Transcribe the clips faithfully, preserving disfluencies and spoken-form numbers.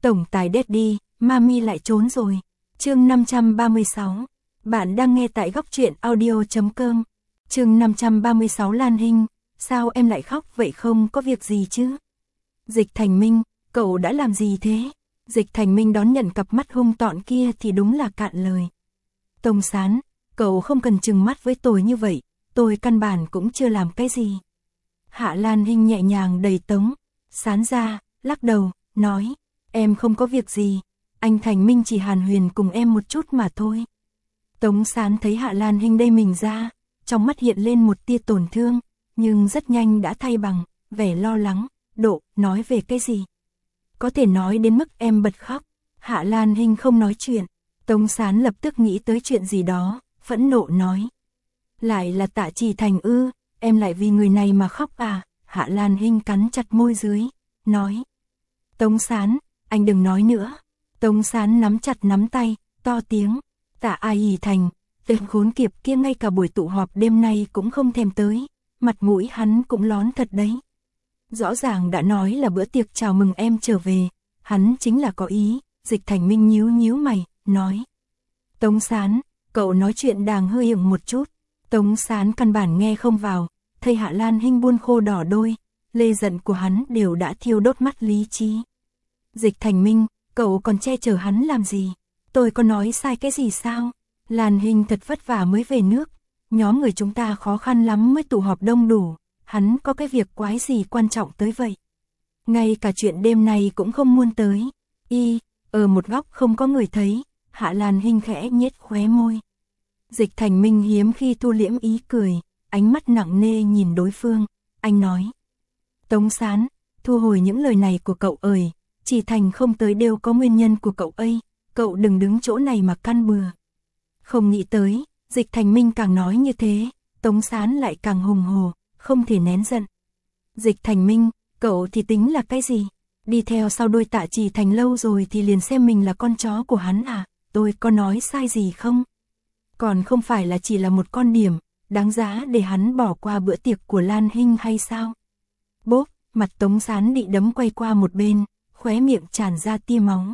Tổng tài Daddy, Mami lại trốn rồi. Chương năm trăm ba mươi sáu. Bạn đang nghe tại góc truyện audio chấm com. Chương năm trăm ba mươi sáu. Lan Hinh, sao em lại khóc vậy, không có việc gì chứ? Dịch Thành Minh, cậu đã làm gì thế? Dịch Thành Minh đón nhận cặp mắt hung tợn kia thì đúng là cạn lời. Tông Sán, cậu không cần trừng mắt với tôi như vậy, tôi căn bản cũng chưa làm cái gì. Hạ Lan Hinh nhẹ nhàng đẩy Tống Sán ra, lắc đầu, nói, em không có việc gì, anh Thành Minh chỉ hàn huyền cùng em một chút mà thôi. Tống Sán thấy Hạ Lan Hinh đẩy mình ra, trong mắt hiện lên một tia tổn thương, nhưng rất nhanh đã thay bằng vẻ lo lắng. Độ, nói về cái gì? Có thể nói đến mức em bật khóc. Hạ Lan Hinh không nói chuyện. Tống Sán lập tức nghĩ tới chuyện gì đó, phẫn nộ nói. Lại là Tạ Trì Thành ư, em lại vì người này mà khóc à? Hạ Lan Hinh cắn chặt môi dưới, nói. Tống Sán, anh đừng nói nữa. Tống Sán nắm chặt nắm tay, to tiếng. Tạ Trì Thành, tên khốn kiếp kia ngay cả buổi tụ họp đêm nay cũng không thèm tới. Mặt mũi hắn cũng lón thật đấy. Rõ ràng đã nói là bữa tiệc chào mừng em trở về, hắn chính là có ý. Dịch Thành Minh nhíu nhíu mày, nói. Tống Sán, cậu nói chuyện đàng hơi hiểm một chút. Tống Sán căn bản nghe không vào, thấy Hạ Lan Hinh buôn khô đỏ đôi, lê giận của hắn đều đã thiêu đốt mắt lý trí. Dịch Thành Minh, cậu còn che chở hắn làm gì? Tôi có nói sai cái gì sao? Lan Hinh thật vất vả mới về nước, nhóm người chúng ta khó khăn lắm mới tụ họp đông đủ, hắn có cái việc quái gì quan trọng tới vậy? Ngay cả chuyện đêm nay cũng không muốn tới. Y, ở một góc không có người thấy, Hạ Lan Hinh khẽ nhếch khóe môi. Dịch Thành Minh hiếm khi thu liễm ý cười, ánh mắt nặng nề nhìn đối phương, anh nói. Tống Sán, thu hồi những lời này của cậu ơi, Chỉ Thành không tới đều có nguyên nhân của cậu ấy, cậu đừng đứng chỗ này mà căn bừa. Không nghĩ tới, Dịch Thành Minh càng nói như thế, Tống Sán lại càng hùng hồ, không thể nén giận. Dịch Thành Minh, cậu thì tính là cái gì? Đi theo sau đuôi Tạ Trì Thành lâu rồi thì liền xem mình là con chó của hắn à? Tôi có nói sai gì không? Còn không phải là chỉ là một con điểm, đáng giá để hắn bỏ qua bữa tiệc của Lan Hinh hay sao? Bốp, mặt Tống Sán bị đấm quay qua một bên, khóe miệng tràn ra tia máu.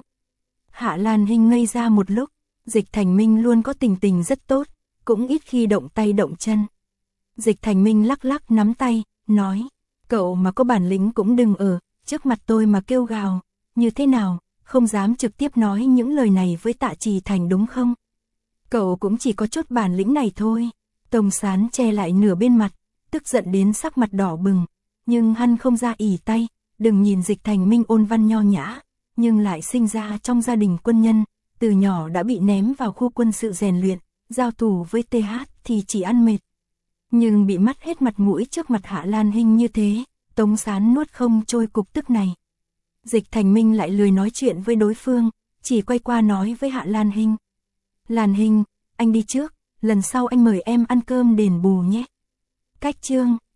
Hạ Lan Hinh ngây ra một lúc, Dịch Thành Minh luôn có tình tình rất tốt, cũng ít khi động tay động chân. Dịch Thành Minh lắc lắc nắm tay, nói, cậu mà có bản lĩnh cũng đừng ở trước mặt tôi mà kêu gào, như thế nào, không dám trực tiếp nói những lời này với Tạ Trì Thành đúng không? Cậu cũng chỉ có chút bản lĩnh này thôi. Tống Sán che lại nửa bên mặt, tức giận đến sắc mặt đỏ bừng, nhưng hắn không ra ỉ tay. Đừng nhìn Dịch Thành Minh ôn văn nho nhã, nhưng lại sinh ra trong gia đình quân nhân, từ nhỏ đã bị ném vào khu quân sự rèn luyện, giao thủ với tê hát thì chỉ ăn mệt. Nhưng bị mất hết mặt mũi trước mặt Hạ Lan Hinh như thế, Tống Sán nuốt không trôi cục tức này. Dịch Thành Minh lại lười nói chuyện với đối phương, chỉ quay qua nói với Hạ Lan Hinh. Lan Hinh, anh đi trước, lần sau anh mời em ăn cơm đền bù nhé. Cách chương